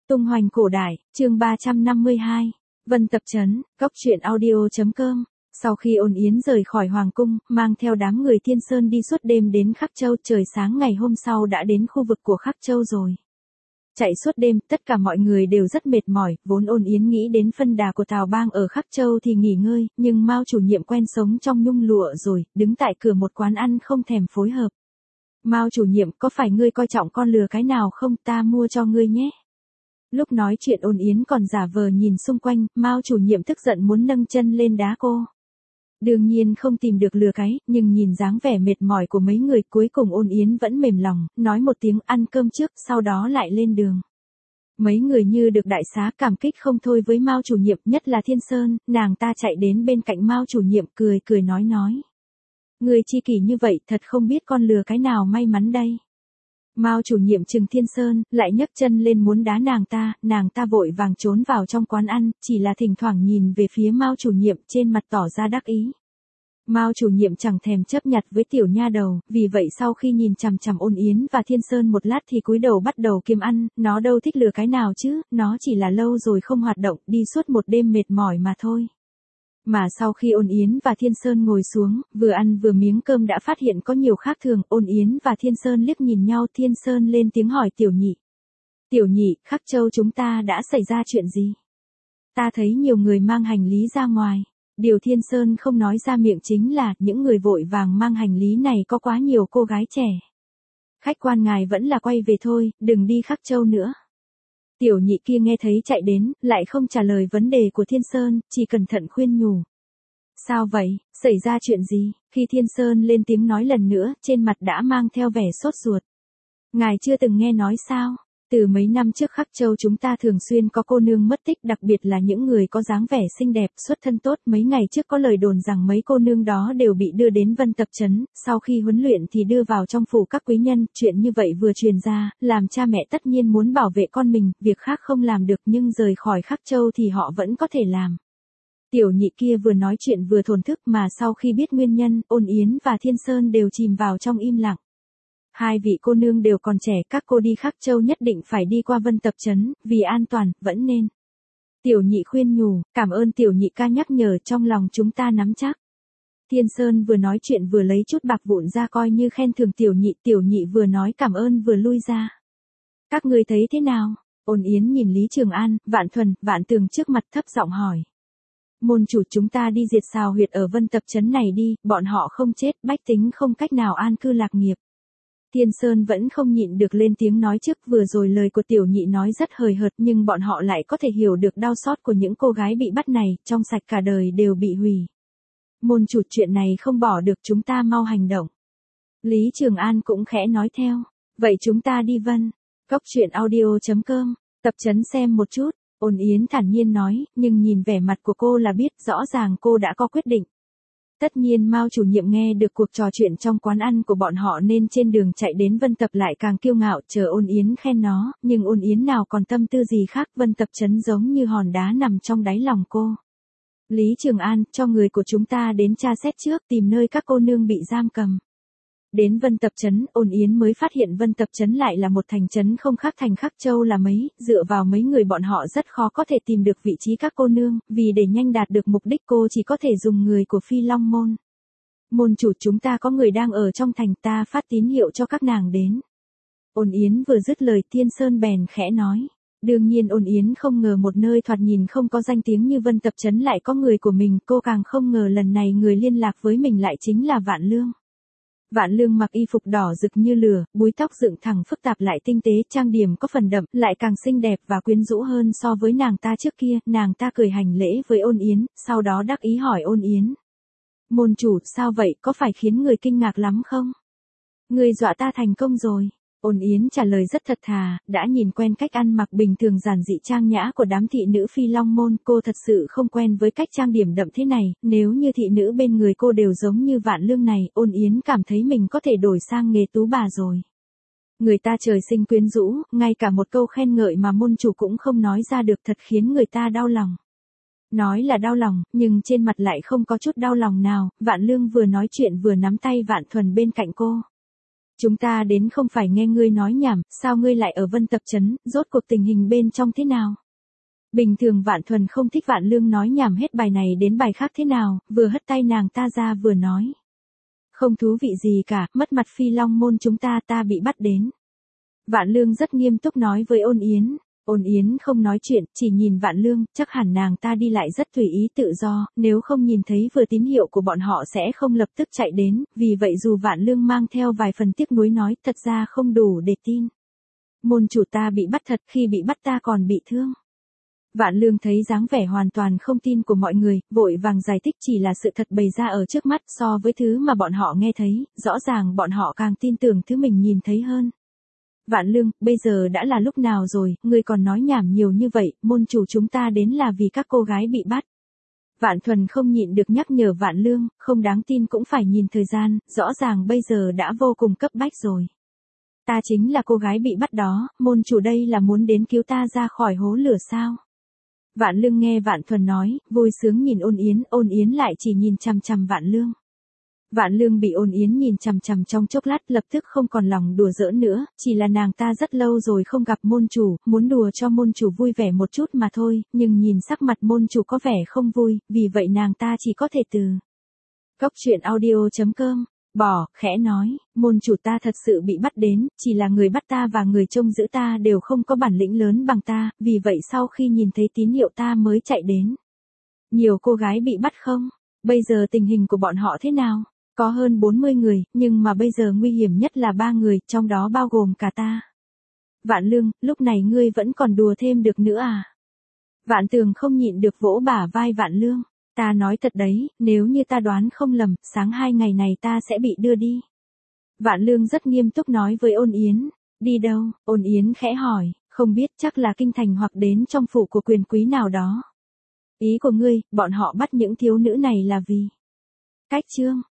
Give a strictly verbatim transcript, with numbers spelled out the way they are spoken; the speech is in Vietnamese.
Tung hoành cổ đại, chương ba trăm năm mươi hai. Vân Tập Trấn, góc truyện audio chấm com. Sau khi Ôn Yến rời khỏi Hoàng Cung, mang theo đám người Thiên Sơn đi suốt đêm đến Khắc Châu, trời sáng ngày hôm sau đã đến khu vực của Khắc Châu rồi. Chạy suốt đêm, tất cả mọi người đều rất mệt mỏi, vốn Ôn Yến nghĩ đến phân đà của Tào Bang ở Khắc Châu thì nghỉ ngơi, nhưng Mao chủ nhiệm quen sống trong nhung lụa rồi, đứng tại cửa một quán ăn không thèm phối hợp. Mao chủ nhiệm, có phải ngươi coi trọng con lừa cái nào không, ta mua cho ngươi nhé. Lúc nói chuyện Ôn Yến còn giả vờ nhìn xung quanh, Mao chủ nhiệm tức giận muốn nâng chân lên đá cô. Đương nhiên không tìm được lừa cái, nhưng nhìn dáng vẻ mệt mỏi của mấy người cuối cùng Ôn Yến vẫn mềm lòng, nói một tiếng ăn cơm trước, sau đó lại lên đường. Mấy người như được đại xá, cảm kích không thôi với Mao chủ nhiệm, nhất là Thiên Sơn, nàng ta chạy đến bên cạnh Mao chủ nhiệm cười cười nói nói. Người chi kỷ như vậy thật không biết con lừa cái nào may mắn đây. Mao chủ nhiệm trừng Thiên Sơn, lại nhấc chân lên muốn đá nàng ta, nàng ta vội vàng trốn vào trong quán ăn, chỉ là thỉnh thoảng nhìn về phía Mao chủ nhiệm, trên mặt tỏ ra đắc ý. Mao chủ nhiệm chẳng thèm chấp nhặt với tiểu nha đầu, vì vậy sau khi nhìn chằm chằm Ôn Yến và Thiên Sơn một lát thì cúi đầu bắt đầu kiếm ăn, nó đâu thích lừa cái nào chứ, nó chỉ là lâu rồi không hoạt động, đi suốt một đêm mệt mỏi mà thôi. Mà sau khi Ôn Yến và Thiên Sơn ngồi xuống, vừa ăn vừa miếng cơm đã phát hiện có nhiều khác thường, Ôn Yến và Thiên Sơn liếc nhìn nhau, Thiên Sơn lên tiếng hỏi Tiểu Nhị. Tiểu Nhị, Khắc Châu chúng ta đã xảy ra chuyện gì? Ta thấy nhiều người mang hành lý ra ngoài. Điều Thiên Sơn không nói ra miệng chính là, những người vội vàng mang hành lý này có quá nhiều cô gái trẻ. Khách quan ngài vẫn là quay về thôi, đừng đi Khắc Châu nữa. Tiểu Nhị kia nghe thấy chạy đến, lại không trả lời vấn đề của Thiên Sơn, chỉ cẩn thận khuyên nhủ. Sao vậy, xảy ra chuyện gì? Khi Thiên Sơn lên tiếng nói lần nữa, trên mặt đã mang theo vẻ sốt ruột. Ngài chưa từng nghe nói sao? Từ mấy năm trước Khắc Châu chúng ta thường xuyên có cô nương mất tích, đặc biệt là những người có dáng vẻ xinh đẹp, xuất thân tốt. Mấy ngày trước có lời đồn rằng mấy cô nương đó đều bị đưa đến Vân Tập Trấn, sau khi huấn luyện thì đưa vào trong phủ các quý nhân. Chuyện như vậy vừa truyền ra, làm cha mẹ tất nhiên muốn bảo vệ con mình, việc khác không làm được nhưng rời khỏi Khắc Châu thì họ vẫn có thể làm. Tiểu Nhị kia vừa nói chuyện vừa thổn thức, mà sau khi biết nguyên nhân, Ôn Yến và Thiên Sơn đều chìm vào trong im lặng. Hai vị cô nương đều còn trẻ, các cô đi Khắc Châu nhất định phải đi qua Vân Tập Trấn, vì an toàn, vẫn nên. Tiểu Nhị khuyên nhủ, cảm ơn Tiểu Nhị ca nhắc nhở, trong lòng chúng ta nắm chắc. Thiên Sơn vừa nói chuyện vừa lấy chút bạc vụn ra coi như khen thưởng Tiểu Nhị, Tiểu Nhị vừa nói cảm ơn vừa lui ra. Các ngươi thấy thế nào? Ôn Yến nhìn Lý Trường An, Vạn Thuần, Vạn Tường trước mặt thấp giọng hỏi. Môn chủ, chúng ta đi diệt xào huyệt ở Vân Tập Trấn này đi, bọn họ không chết, bách tính không cách nào an cư lạc nghiệp. Thiên Sơn vẫn không nhịn được lên tiếng nói trước, vừa rồi lời của Tiểu Nhị nói rất hời hợt nhưng bọn họ lại có thể hiểu được đau xót của những cô gái bị bắt này, trong sạch cả đời đều bị hủy. Môn chủ, chuyện này không bỏ được, chúng ta mau hành động. Lý Trường An cũng khẽ nói theo, vậy chúng ta đi Vân. Góc truyện audio chấm com, Tập Trấn xem một chút. Ôn Yến thản nhiên nói, nhưng nhìn vẻ mặt của cô là biết rõ ràng cô đã có quyết định. Tất nhiên Mao chủ nhiệm nghe được cuộc trò chuyện trong quán ăn của bọn họ nên trên đường chạy đến Vân Tập lại càng kiêu ngạo chờ Ôn Yến khen nó, nhưng Ôn Yến nào còn tâm tư gì khác, Vân Tập Trấn giống như hòn đá nằm trong đáy lòng cô. Lý Trường An, cho người của chúng ta đến tra xét trước, tìm nơi các cô nương bị giam cầm. Đến Vân Tập Trấn, Ôn Yến mới phát hiện Vân Tập Trấn lại là một thành trấn không khác thành Khắc Châu là mấy, dựa vào mấy người bọn họ rất khó có thể tìm được vị trí các cô nương, vì để nhanh đạt được mục đích cô chỉ có thể dùng người của Phi Long Môn. Môn chủ, chúng ta có người đang ở trong thành, ta phát tín hiệu cho các nàng đến. Ôn Yến vừa dứt lời, Thiên Sơn bèn khẽ nói. Đương nhiên Ôn Yến không ngờ một nơi thoạt nhìn không có danh tiếng như Vân Tập Trấn lại có người của mình, cô càng không ngờ lần này người liên lạc với mình lại chính là Vạn Lương. Vạn Lương mặc y phục đỏ rực như lửa, búi tóc dựng thẳng phức tạp lại tinh tế, trang điểm có phần đậm, lại càng xinh đẹp và quyến rũ hơn so với nàng ta trước kia. Nàng ta cười hành lễ với Ôn Yến, sau đó đắc ý hỏi Ôn Yến. Môn chủ, sao vậy, có phải khiến người kinh ngạc lắm không? Người dọa ta thành công rồi. Ôn Yến trả lời rất thật thà, đã nhìn quen cách ăn mặc bình thường giản dị trang nhã của đám thị nữ Phi Long Môn, cô thật sự không quen với cách trang điểm đậm thế này, nếu như thị nữ bên người cô đều giống như Vạn Lương này, Ôn Yến cảm thấy mình có thể đổi sang nghề tú bà rồi. Người ta trời sinh quyến rũ, ngay cả một câu khen ngợi mà môn chủ cũng không nói ra được, thật khiến người ta đau lòng. Nói là đau lòng, nhưng trên mặt lại không có chút đau lòng nào. Vạn Lương vừa nói chuyện vừa nắm tay Vạn Thuần bên cạnh cô. Chúng ta đến không phải nghe ngươi nói nhảm, sao ngươi lại ở Vân Tập Trấn, rốt cuộc tình hình bên trong thế nào? Bình thường Vạn Thuần không thích Vạn Lương nói nhảm hết bài này đến bài khác thế nào, vừa hất tay nàng ta ra vừa nói. Không thú vị gì cả, mất mặt Phi Long môn chúng ta ta bị bắt đến. Vạn Lương rất nghiêm túc nói với Ôn Yến. Ôn Yến không nói chuyện, chỉ nhìn Vạn Lương, chắc hẳn nàng ta đi lại rất tùy ý tự do, nếu không nhìn thấy vừa tín hiệu của bọn họ sẽ không lập tức chạy đến, vì vậy dù Vạn Lương mang theo vài phần tiếc nuối nói, thật ra không đủ để tin. Môn chủ ta bị bắt thật, khi bị bắt ta còn bị thương. Vạn Lương thấy dáng vẻ hoàn toàn không tin của mọi người, vội vàng giải thích chỉ là sự thật bày ra ở trước mắt so với thứ mà bọn họ nghe thấy, rõ ràng bọn họ càng tin tưởng thứ mình nhìn thấy hơn. Vạn Lương, bây giờ đã là lúc nào rồi, ngươi còn nói nhảm nhiều như vậy, môn chủ chúng ta đến là vì các cô gái bị bắt. Vạn Thuần không nhịn được nhắc nhở Vạn Lương, không đáng tin cũng phải nhìn thời gian, rõ ràng bây giờ đã vô cùng cấp bách rồi. Ta chính là cô gái bị bắt đó, môn chủ đây là muốn đến cứu ta ra khỏi hố lửa sao? Vạn Lương nghe Vạn Thuần nói, vui sướng nhìn Ôn Yến, Ôn Yến lại chỉ nhìn chằm chằm Vạn Lương. Vạn Lương bị Ôn Yến nhìn chằm chằm trong chốc lát lập tức không còn lòng đùa giỡn nữa, chỉ là nàng ta rất lâu rồi không gặp môn chủ, muốn đùa cho môn chủ vui vẻ một chút mà thôi, nhưng nhìn sắc mặt môn chủ có vẻ không vui, vì vậy nàng ta chỉ có thể từ. Cốc truyện audio chấm com, bỏ, khẽ nói, môn chủ ta thật sự bị bắt đến, chỉ là người bắt ta và người trông giữ ta đều không có bản lĩnh lớn bằng ta, vì vậy sau khi nhìn thấy tín hiệu ta mới chạy đến. Nhiều cô gái bị bắt không? Bây giờ tình hình của bọn họ thế nào? Có hơn bốn mươi người, nhưng mà bây giờ nguy hiểm nhất là ba người, trong đó bao gồm cả ta. Vạn Lương, lúc này ngươi vẫn còn đùa thêm được nữa à? Vạn Tường không nhịn được vỗ bả vai Vạn Lương. Ta nói thật đấy, nếu như ta đoán không lầm, sáng hai ngày này ta sẽ bị đưa đi. Vạn Lương rất nghiêm túc nói với Ôn Yến. Đi đâu? Ôn Yến khẽ hỏi, không biết, chắc là kinh thành hoặc đến trong phủ của quyền quý nào đó. Ý của ngươi, bọn họ bắt những thiếu nữ này là vì... Cách chương.